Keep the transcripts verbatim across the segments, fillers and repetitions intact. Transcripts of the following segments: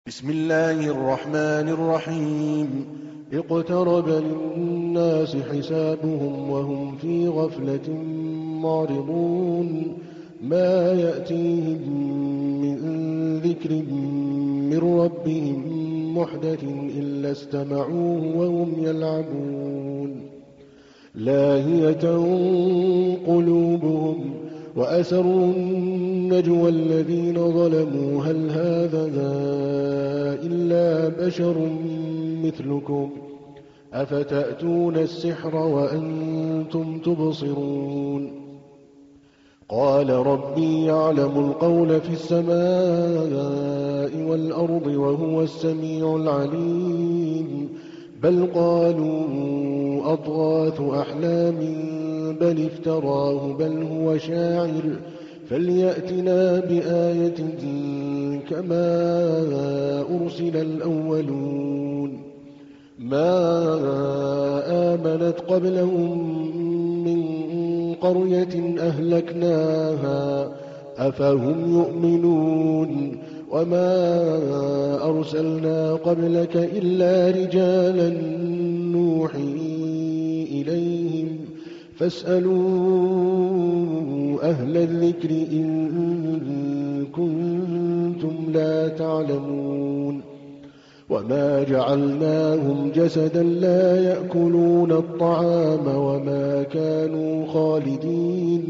بسم الله الرحمن الرحيم اقترب للناس حسابهم وهم في غفلة معرضون ما يأتيهم من ذكر من ربهم محدث إلا استمعوه وهم يلعبون لاهية قلوبهم وأسروا النجوى الذين ظلموا هل هذا إلا بشر مثلكم أفتأتون السحر وأنتم تبصرون قال ربي يعلم القول في السماء والأرض وهو السميع العليم بل قالوا أضغاث أحلام بل افتراه بل هو شاعر فليأتنا بآية كما أرسل الأولون ما آمنت قبلهم من قرية أهلكناها أفهم يؤمنون وما أرسلنا قبلك إلا رجالا نوحي إليهم فاسألوا أهل الذكر إن كنتم لا تعلمون وما جعلناهم جسدا لا يأكلون الطعام وما كانوا خالدين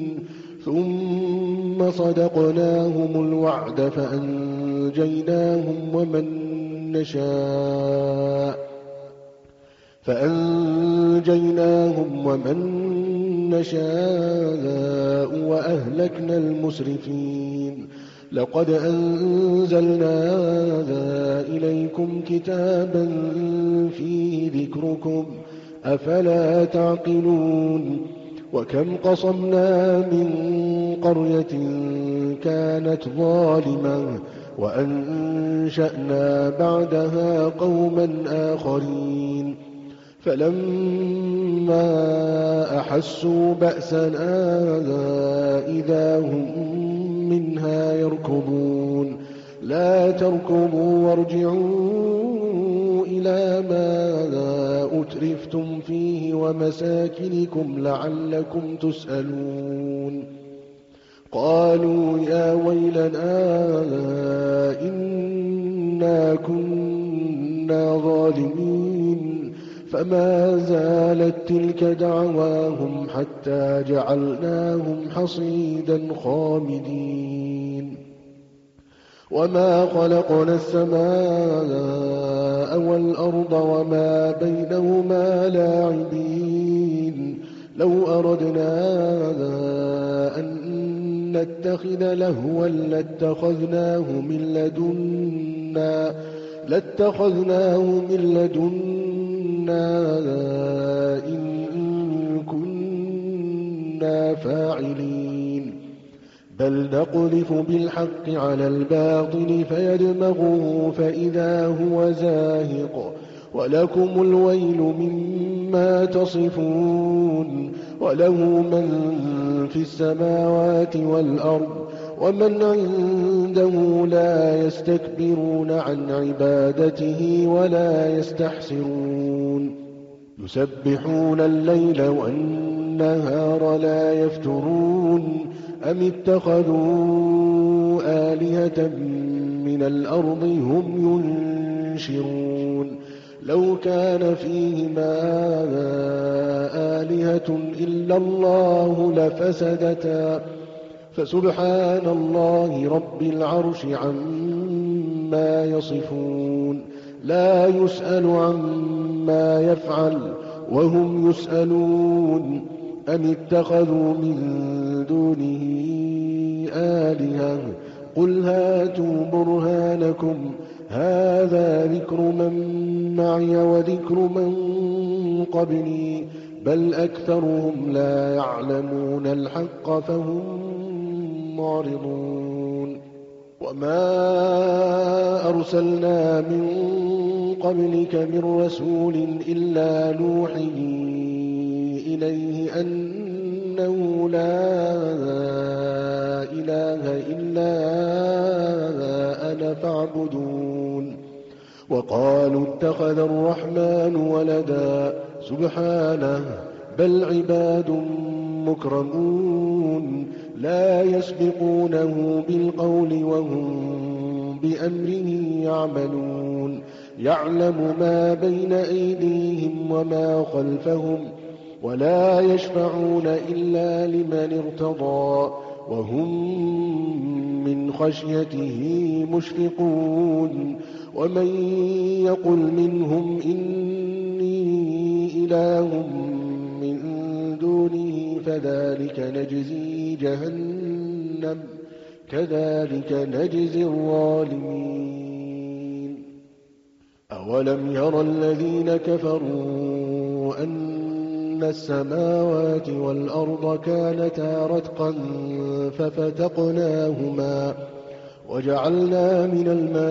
ثم صدقناهم الوعد فأنجيناهم ومن نشاء فأنجيناهم ومن نشاء وأهلكنا المسرفين لقد أنزلنا إليكم كتابا فيه ذكركم أفلا تعقلون وكم قصمنا من قرية كانت ظالمة وأنشأنا بعدها قوما آخرين فلما أحسوا بأسنا إذا هم منها يركضون لا تركضوا وارجعوا إلى ما أترفتم فيه ومساكنكم لعلكم تسألون قالوا يا ويلنا إنا كنا ظالمين فما زالت تلك دعواهم حتى جعلناهم حصيدا خامدين وما خلقنا السماء والأرض وما بينهما لاعبين لو أردنا أن نتخذ لهوا لاتخذناه من لدنا لاتخذناه من لدنا إن كنا فاعلين بل نقذف بالحق على الباطل فيدمغه فإذا هو زاهق ولكم الويل مما تصفون وله من في السماوات والأرض ومن عنده لا يستكبرون عن عبادته ولا يستحسرون يسبحون الليل والنهار لا يفترون أم اتخذوا آلهة من الأرض هم ينشرون لو كان فيهما آلهة إلا الله لفسدتا فسبحان الله رب العرش عما يصفون لا يسأل عما يفعل وهم يسألون أم اتخذوا من دونه آلهة قل هاتوا برهانكم هذا ذكر من معي وذكر من قبلي بل أكثرهم لا يعلمون الحق فهم معرضون وما أرسلنا من قبلك من رسول إلا نوحي إليه أنه لا إله إلا أنا فاعبدون وقالوا اتخذ الرحمن ولدا سبحانه بل عباد مكرمون لا يسبقونه بالقول وهم بأمره يعملون يعلم ما بين أيديهم وما خلفهم ولا يشفعون إلا لمن ارتضى وهم من خشيته مشفقون ومن يقل منهم إني إله من دونه فذلك نجزي جهنم كذلك نجزي الظالمين أولم يرى الذين كفروا أن السماوات والأرض كانتا رتقا ففتقناهما وجعلنا من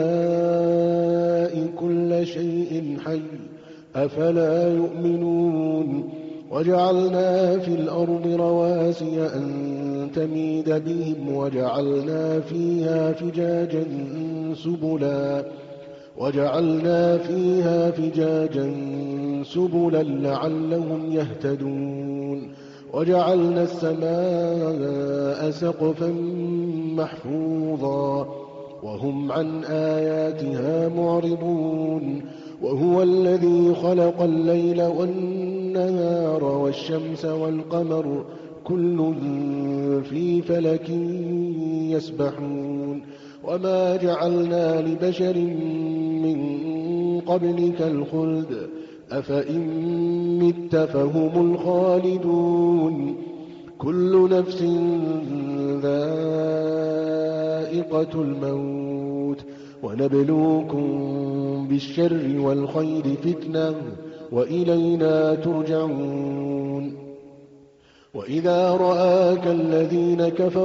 الماء كل شيء حي أفلا يؤمنون وجعلنا في الأرض رواسي أن تميد بهم وجعلنا فيها فجاجا سبلا وجعلنا فيها فجاجا سبلا لعلهم يهتدون وجعلنا السماء سقفا محفوظا وهم عن آياتها معرضون وهو الذي خلق الليل والنهار والشمس والقمر كل في فلك يسبحون وما جعلنا لبشر من قبلك الخلد أفإن مت فهم الخالدون كل نفس ذائقة الموت ونبلوكم بالشر والخير فتنة وإلينا ترجعون وإذا رآك الذين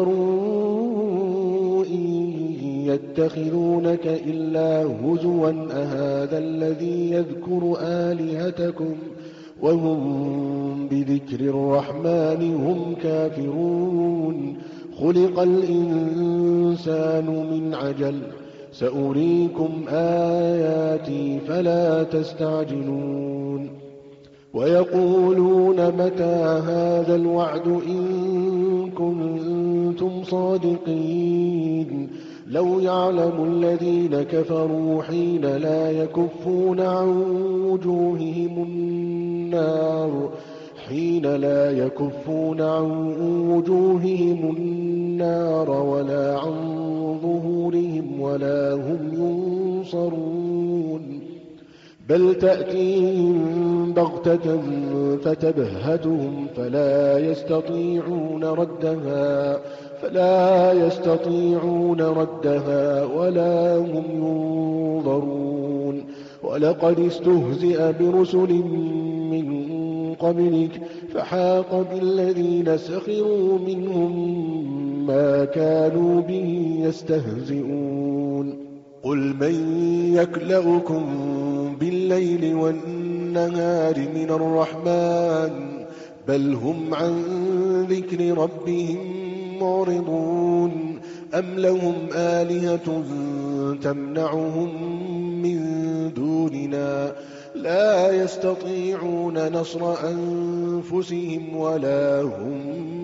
كفروا إن يتخذونك إلا هزوا أهذا الذي يذكر آلهتكم وهم بذكر الرحمن هم كافرون خلق الإنسان من عجل سأريكم آياتي فلا تستعجلون ويقولون متى هذا الوعد إن كنتم صادقين لو يعلم الذين كفروا حين لا يكفون عن وجوههم النار حين لا يكفون عن وجوههم النار ولا عن ظهورهم ولا هم ينصرون بل تأتيهم بغتة فتبهتهم فلا يستطيعون ردها فلا يستطيعون ردها ولا هم ينظرون ولقد استهزئ برسل من قبلك فحاق بالذين سخروا منهم ما كانوا به يستهزئون قل من يكلؤكم بالليل والنهار من الرحمن بل هم عن ذكر ربهم معرضون أم لهم آلهة تمنعهم من دوننا لا يستطيعون نصر أنفسهم ولا هم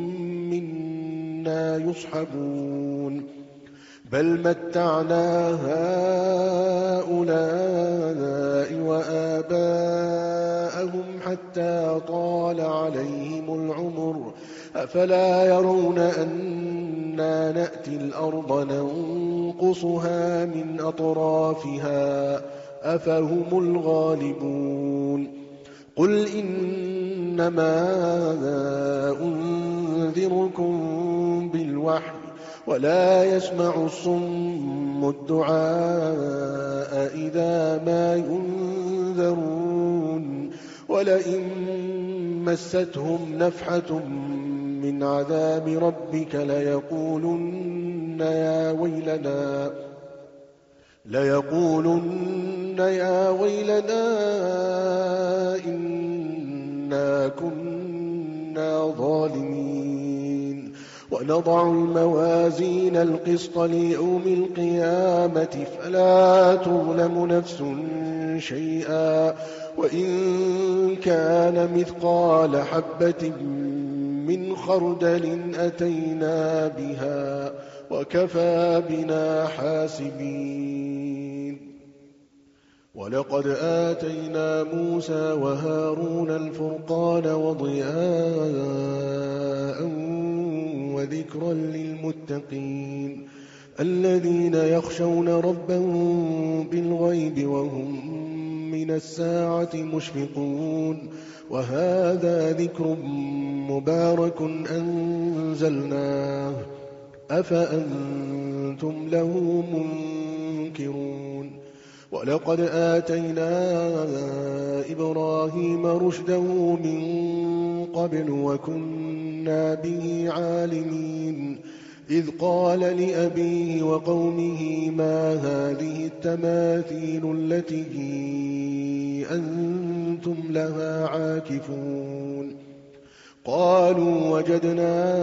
منا يصحبون بل متعنا هؤلاء وآباءهم حتى طال عليهم العمر أفلا يرون أنا نأتي الأرض ننقصها من أطرافها أفهم الغالبون قل إنما أنذركم بالوحي ولا يسمع الصم الدعاء إذا ما ينذرون ولئن مستهم نفحة من عذاب ربك ليقولن يا ويلنا ليقولن يا ويلنا إنا كنا ظالمين ونضع الموازين القسط ليوم القيامة فلا تظلم نفس شيئا وإن كان مثقال حبة من خردل أتينا بها وكفى بنا حاسبين. ولقد آتينا موسى وهارون الفرقان وضياء وذكرا للمتقين الذين يخشون ربهم بالغيب وهم من الساعة مشفقون. وهذا ذكر مبارك أنزلناه أفأنتم له منكرون. ولقد آتينا إبراهيم رشده من قبل وكنا به عالمين إذ قال لأبيه وقومه ما هذه التماثيل التي أنتم لها عاكفون. قالوا وجدنا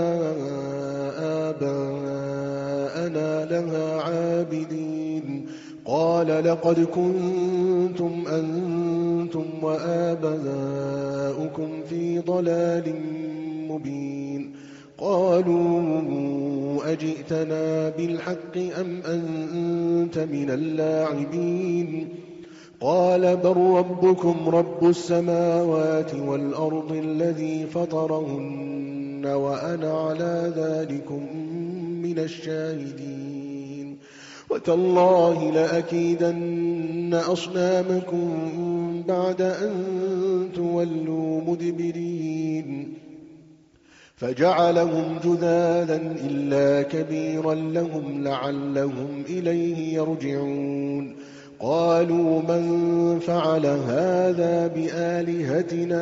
آباءنا لها عابدين. قال لقد كنتم أنتم وآباؤكم في ضلال مبين. قالوا أجئتنا بالحق أم أنت من اللاعبين؟ قال بل ربكم رب السماوات والأرض الذي فطرهن وأنا على ذلكم من الشاهدين. وتالله لأكيدن أصنامكم بعد أن تولوا مدبرين. فجعلهم جذاذا إلا كبيرا لهم لعلهم إليه يرجعون. قالوا من فعل هذا بآلهتنا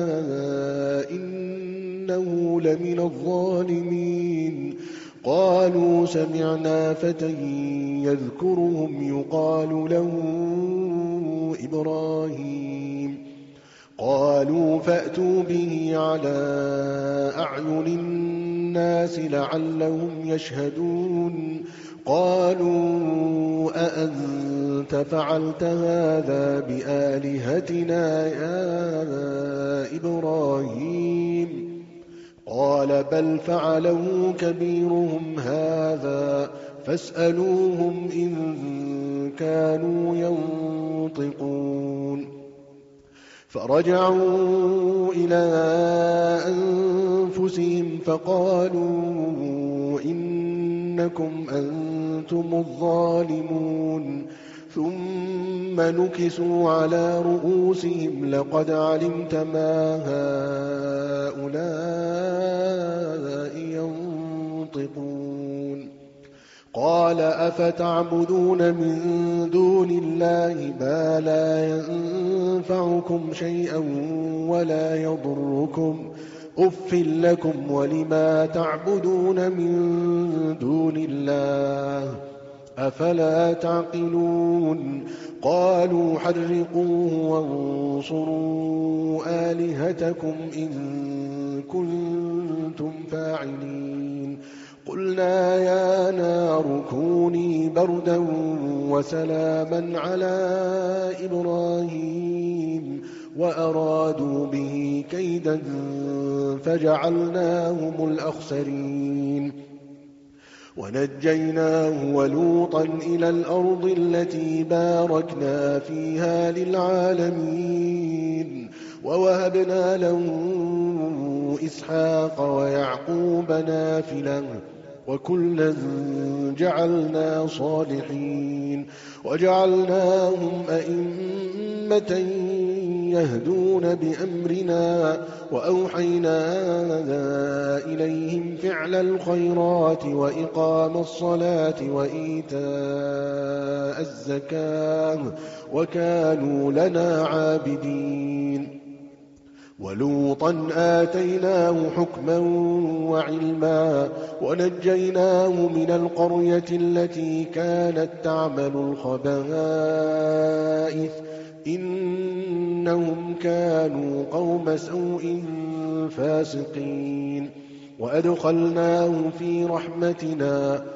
إنه لمن الظالمين. قالوا سمعنا فتى يذكرهم يقال له إبراهيم. قالوا فأتوا به على أعين الناس لعلهم يشهدون. قالوا أأنت فعلت هذا بآلهتنا يا إبراهيم؟ قال بل فعله كبيرهم هذا فاسألوهم إن كانوا ينطقون. فرجعوا إلى أنفسهم فقالوا إنكم أنتم الظالمون. ثم نكسوا على رؤوسهم لقد علمت ما هؤلاء ينطقون. قال أفتعبدون من دون الله ما لا ينفعكم شيئا ولا يضركم أف لكم ولما تعبدون من دون الله أفلا تعقلون. قالوا حرقوه وانصروا آلهتكم إن كنتم فاعلين. قلنا يا نار كوني بردا وسلاما على إبراهيم وأرادوا به كيدا فجعلناهم الأخسرين. ونجيناه ولوطا إلى الأرض التي باركنا فيها للعالمين. ووهبنا له إسحاق ويعقوب نافلة وكلا جعلنا صالحين. وجعلناهم أئمة يهدون بأمرنا وأوحينا إليهم فعل الخيرات وإقام الصلاة وإيتاء الزكاة وكانوا لنا عابدين. ولوطا آتيناه حكما وعلما ونجيناه من القرية التي كانت تعمل الخبائث إنهم كانوا قوم سوء فاسقين. وأدخلناه في رحمتنا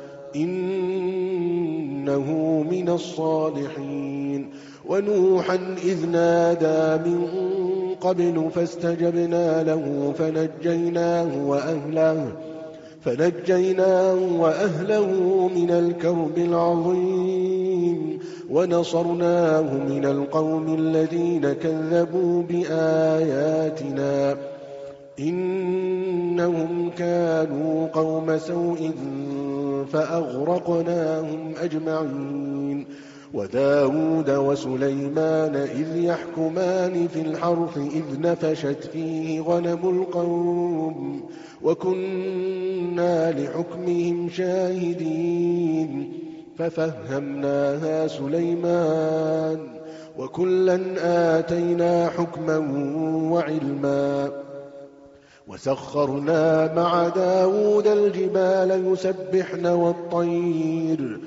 إنه من الصالحين. ونوحا إذ نادى من قبل فاستجبنا له فنجيناه وأهله, فنجيناه وأهله من الكرب العظيم ونصرناه من القوم الذين كذبوا بآياتنا إنهم كانوا قوم سوء فأغرقناهم أجمعين. وداود وسليمان إذ يحكمان في الحرث إذ نفشت فيه غنم القوم وكنا لحكمهم شاهدين ففهمناها سليمان وكلا آتينا حكما وعلما. وسخرنا مع داود الجبال يسبحن والطير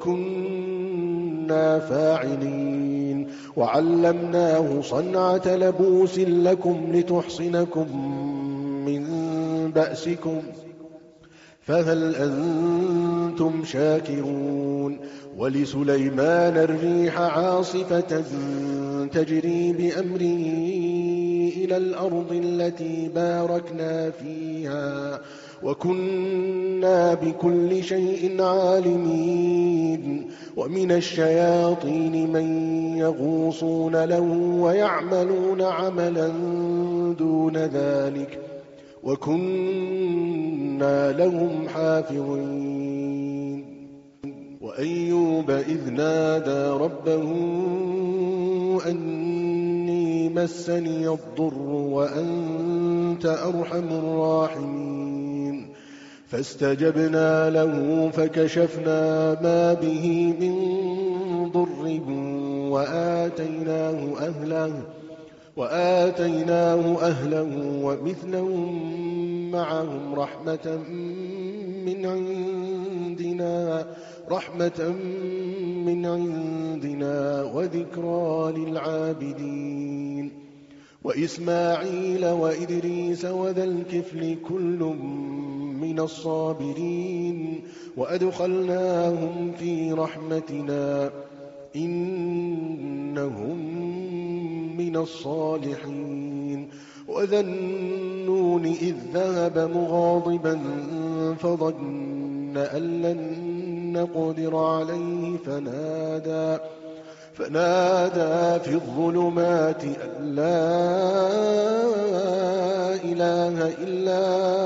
وكنا فاعلين. وعلمناه صنعة لبوس لكم لتحصنكم من بأسكم فهل أنتم شاكرون. ولسليمان الريح عاصفة تجري بأمره إلى الأرض التي باركنا فيها وكنا بكل شيء عالمين. ومن الشياطين من يغوصون له ويعملون عملا دون ذلك وكنا لهم حافظين. وأيوب إذ نادى ربه أني مسني الضر وأنت أرحم الراحمين فاستجبنا له فكشفنا ما به من ضر وآتيناه أهله وآتيناه أهله ومثلهم معهم رحمة من عندنا رحمة من عندنا وذكرى للعابدين. وإسماعيل وإدريس وذا الكفل كل من الصابرين وأدخلناهم في رحمتنا إنهم من الصالحين. وذا النون إذ ذهب مغاضبا فظن أن لن نقدر عليه فنادى, فنادى في الظلمات أن لا إله إلا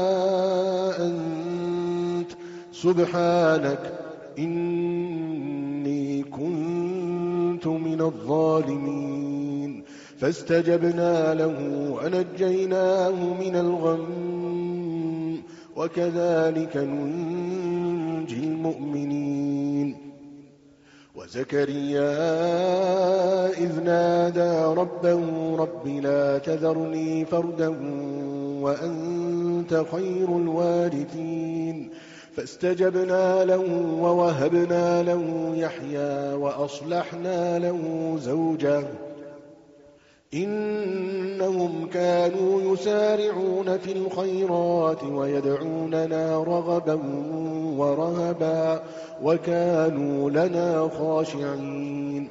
أنت سبحانك إني كنت من الظالمين. فاستجبنا له ونجيناه من الغم وكذلك ننجي المؤمنين. وزكريا إذ نادى ربه رب لا تذرني فردا وأنت خير الوارثين فاستجبنا له ووهبنا له يحيى وأصلحنا له زوجه إنهم كانوا يسارعون في الخيرات ويدعوننا رغبا ورهبا وكانوا لنا خاشعين.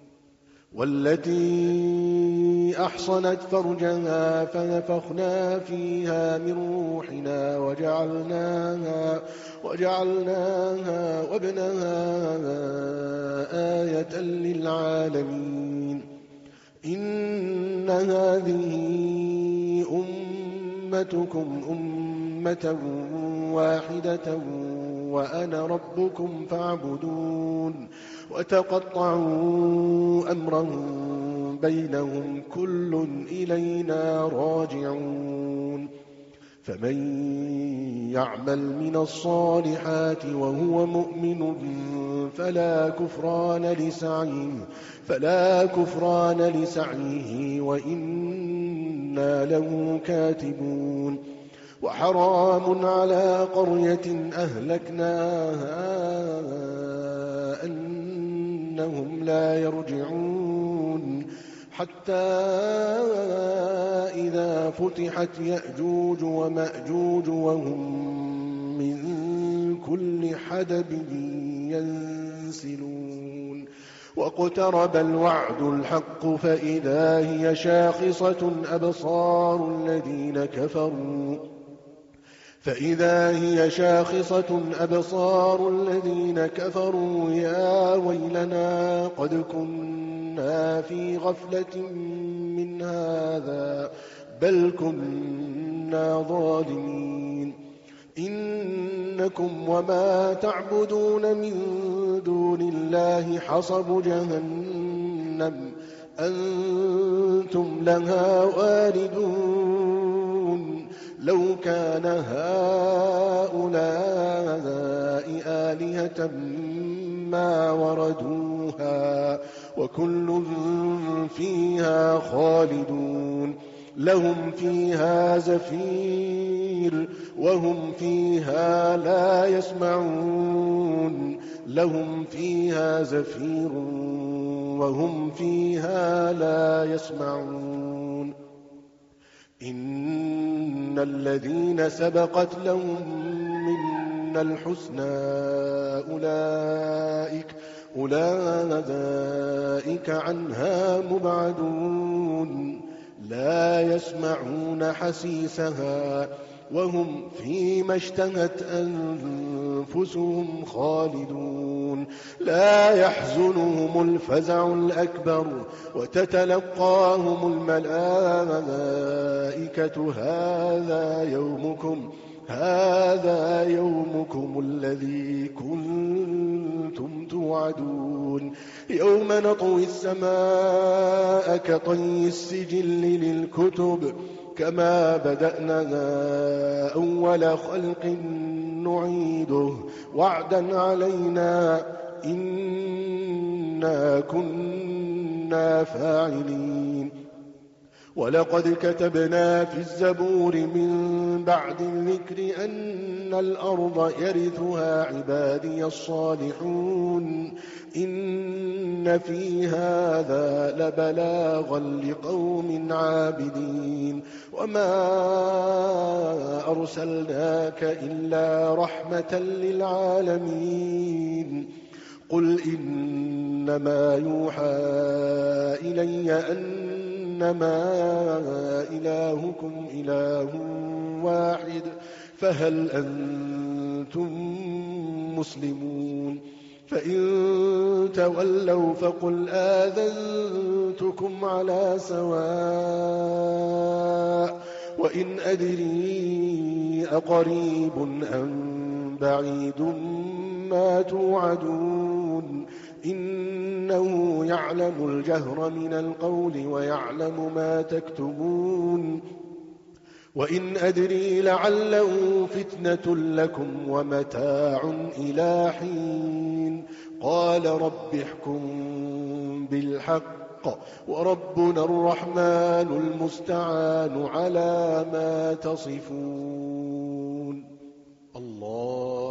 والتي أحصنت فرجها فنفخنا فيها من روحنا وجعلناها, وجعلناها وابنها آية للعالمين. إن هذه أمتكم أمة واحدة وأنا ربكم فاعبدون. وتقطعوا أمرهم بينهم كل إلينا راجعون. فمن يعمل من الصالحات وهو مؤمن فلا كفران لسعيه, فلا كفران لسعيه وإنا له كاتبون. وحرام على قرية أهلكناها أنهم لا يرجعون حتى إذا فتحت يأجوج ومأجوج وهم من كل حدب ينسلون واقترب الوعد الحق فإذا هي شاخصة أبصار الذين كفروا فإذا هي شاخصة أبصار الذين كفروا يا ويلنا قد كنا في غفلة من هذا بل كنا ظالمين إنكم وما تعبدون من دون الله حصب جهنم أنتم لها واردون لو كان هؤلاء آلهة ما وردوها وكل فيها خالدون لهم فيها زفير وهم فيها لا يسمعون لهم فيها زفير وهم فيها لا يسمعون إن الذين سبقت لهم منا الحسنى أولئك أولئك عنها مبعدون لا يسمعون حسيسها وهم فيما اشتهت أنفسهم خالدون لا يحزنهم الفزع الأكبر وتتلقاهم الملائكة هذا يومكم هذا يومكم الذي كنتم توعدون يوم نطوي السماء كطي السجل للكتب كما بدأنا أول خلق نعيده وعدا علينا إنا كنا فاعلين ولقد كتبنا في الزبور من بعد الذكر أن الأرض يرثها عبادي الصالحون إن في هذا لبلاغا لقوم عابدين وما أرسلناك إلا رحمة للعالمين قل إنما يوحى إلي أنما إلهكم إله واحد فهل أنتم مسلمون فإن تولوا فقل آذنتكم على سواء وإن أدري أقريب أم بعيد ما توعدون إنه يعلم الجهر من القول ويعلم ما تكتمون وإن أدري لعله فتنة لكم ومتاع إلى حين قال رب احكم بالحق وربنا الرحمن المستعان على ما تصفون الله